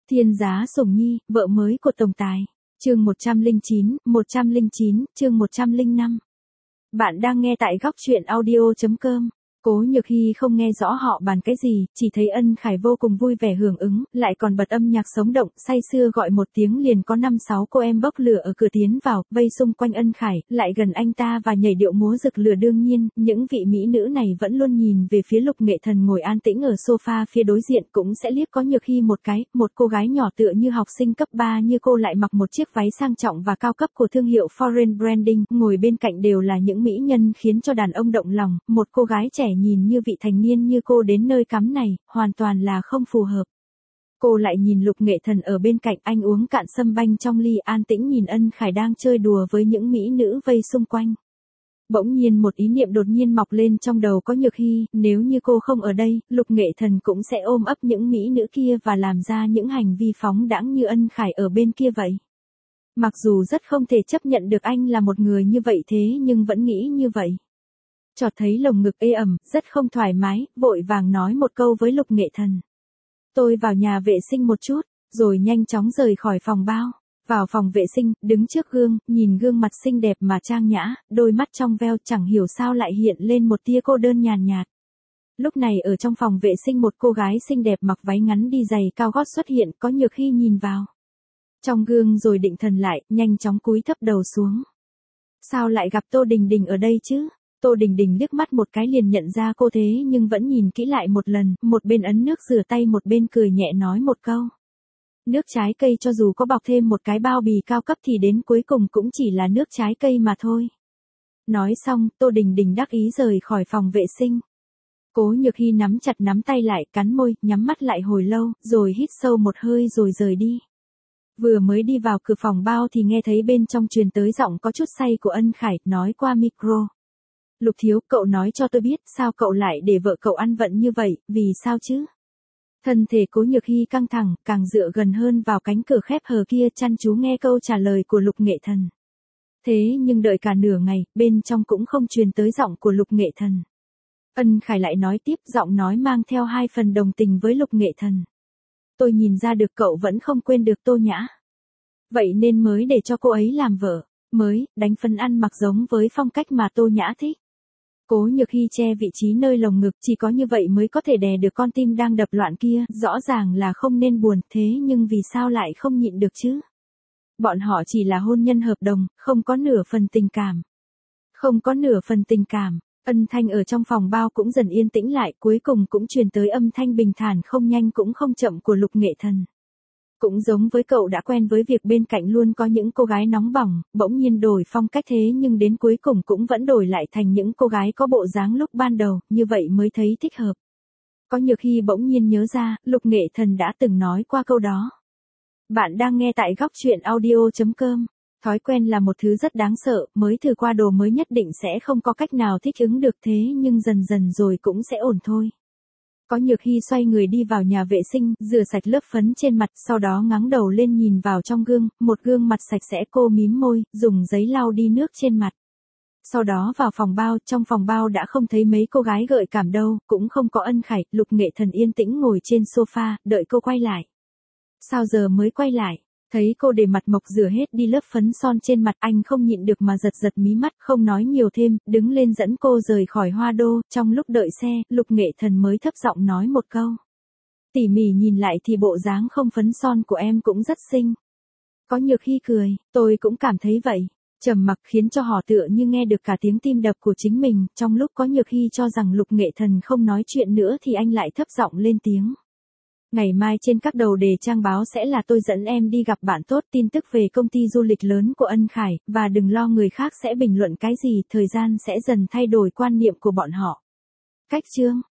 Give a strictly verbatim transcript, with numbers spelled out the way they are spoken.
Thiên giá sủng nhi, vợ mới của tổng tài. Chương một trăm lẻ chín, một trăm lẻ chín, chương một trăm lẻ năm. Bạn đang nghe tại góc truyện audio chấm com. Cố Nhược Hy không nghe rõ họ bàn cái gì, chỉ thấy Ân Khải vô cùng vui vẻ hưởng ứng, lại còn bật âm nhạc sống động, say sưa gọi một tiếng liền có năm sáu cô em bốc lửa ở cửa tiến vào, vây xung quanh Ân Khải, lại gần anh ta và nhảy điệu múa rực lửa. Đương nhiên, những vị mỹ nữ này vẫn luôn nhìn về phía Lục Nghệ Thần ngồi an tĩnh ở sofa phía đối diện, cũng sẽ liếc có Nhược Hy một cái. Một cô gái nhỏ tựa như học sinh cấp ba như cô lại mặc một chiếc váy sang trọng và cao cấp của thương hiệu Foreign Branding, ngồi bên cạnh đều là những mỹ nhân khiến cho đàn ông động lòng. Một cô gái trẻ nhìn như vị thành niên như cô đến nơi cắm này, hoàn toàn là không phù hợp. Cô lại nhìn Lục Nghệ Thần ở bên cạnh, anh uống cạn sâm banh trong ly, an tĩnh nhìn Ân Khải đang chơi đùa với những mỹ nữ vây xung quanh. Bỗng nhiên một ý niệm đột nhiên mọc lên trong đầu có Nhược Hy, nếu như cô không ở đây, Lục Nghệ Thần cũng sẽ ôm ấp những mỹ nữ kia và làm ra những hành vi phóng đãng như Ân Khải ở bên kia vậy. Mặc dù rất không thể chấp nhận được anh là một người như vậy thế nhưng vẫn nghĩ như vậy. Chợt thấy lồng ngực ê ẩm, rất không thoải mái, vội vàng nói một câu với Lục Nghệ Thần. Tôi vào nhà vệ sinh một chút, rồi nhanh chóng rời khỏi phòng bao. Vào phòng vệ sinh, đứng trước gương, nhìn gương mặt xinh đẹp mà trang nhã, đôi mắt trong veo chẳng hiểu sao lại hiện lên một tia cô đơn nhàn nhạt. Lúc này ở trong phòng vệ sinh một cô gái xinh đẹp mặc váy ngắn đi giày cao gót xuất hiện, có Nhược Hy nhìn vào trong gương rồi định thần lại, nhanh chóng cúi thấp đầu xuống. Sao lại gặp Tô Đình Đình ở đây chứ? Tô Đình Đình liếc mắt một cái liền nhận ra cô thế nhưng vẫn nhìn kỹ lại một lần, một bên ấn nước rửa tay một bên cười nhẹ nói một câu. Nước trái cây cho dù có bọc thêm một cái bao bì cao cấp thì đến cuối cùng cũng chỉ là nước trái cây mà thôi. Nói xong, Tô Đình Đình đắc ý rời khỏi phòng vệ sinh. Cố Nhược Hy nắm chặt nắm tay lại, cắn môi, nhắm mắt lại hồi lâu, rồi hít sâu một hơi rồi rời đi. Vừa mới đi vào cửa phòng bao thì nghe thấy bên trong truyền tới giọng có chút say của Ân Khải, nói qua micro. Lục thiếu, cậu nói cho tôi biết, sao cậu lại để vợ cậu ăn vận như vậy, vì sao chứ? Thân thể Cố Nhược Hy căng thẳng, càng dựa gần hơn vào cánh cửa khép hờ kia, chăm chú nghe câu trả lời của Lục Nghệ Thần. Thế nhưng đợi cả nửa ngày, bên trong cũng không truyền tới giọng của Lục Nghệ Thần. Ân Khải lại nói tiếp, giọng nói mang theo hai phần đồng tình với Lục Nghệ Thần. Tôi nhìn ra được cậu vẫn không quên được Tô Nhã. Vậy nên mới để cho cô ấy làm vợ, mới, đánh phấn ăn mặc giống với phong cách mà Tô Nhã thích. Cố Nhược Hy che vị trí nơi lồng ngực, chỉ có như vậy mới có thể đè được con tim đang đập loạn kia, rõ ràng là không nên buồn, thế nhưng vì sao lại không nhịn được chứ? Bọn họ chỉ là hôn nhân hợp đồng, không có nửa phần tình cảm. Không có nửa phần tình cảm, âm thanh ở trong phòng bao cũng dần yên tĩnh lại, cuối cùng cũng truyền tới âm thanh bình thản không nhanh cũng không chậm của Lục Nghệ Thần. Cũng giống với cậu đã quen với việc bên cạnh luôn có những cô gái nóng bỏng, bỗng nhiên đổi phong cách thế nhưng đến cuối cùng cũng vẫn đổi lại thành những cô gái có bộ dáng lúc ban đầu, như vậy mới thấy thích hợp. Có Nhược Hy bỗng nhiên nhớ ra, Lục Nghệ Thần đã từng nói qua câu đó. Bạn đang nghe tại góc truyện audio chấm com. Thói quen là một thứ rất đáng sợ, mới thử qua đồ mới nhất định sẽ không có cách nào thích ứng được thế nhưng dần dần rồi cũng sẽ ổn thôi. Có Nhược Hy xoay người đi vào nhà vệ sinh, rửa sạch lớp phấn trên mặt, sau đó ngáng đầu lên nhìn vào trong gương, một gương mặt sạch sẽ, cô mím môi, dùng giấy lau đi nước trên mặt. Sau đó vào phòng bao, trong phòng bao đã không thấy mấy cô gái gợi cảm đâu, cũng không có Ân Khải. Lục Nghệ Thần yên tĩnh ngồi trên sofa, đợi cô quay lại. Sao giờ mới quay lại? Thấy cô để mặt mộc rửa hết đi lớp phấn son trên mặt, anh không nhịn được mà giật giật mí mắt, không nói nhiều thêm, đứng lên dẫn cô rời khỏi Hoa Đô. Trong lúc đợi xe, Lục Nghệ Thần mới thấp giọng nói một câu. Tỉ mỉ nhìn lại thì bộ dáng không phấn son của em cũng rất xinh. Có Nhược Hy cười, tôi cũng cảm thấy vậy. Trầm mặc khiến cho họ tựa như nghe được cả tiếng tim đập của chính mình, trong lúc có Nhược Hy cho rằng Lục Nghệ Thần không nói chuyện nữa thì anh lại thấp giọng lên tiếng. Ngày mai trên các đầu đề trang báo sẽ là tôi dẫn em đi gặp bạn tốt, tin tức về công ty du lịch lớn của Ân Khải, và đừng lo người khác sẽ bình luận cái gì, thời gian sẽ dần thay đổi quan niệm của bọn họ. Cách chương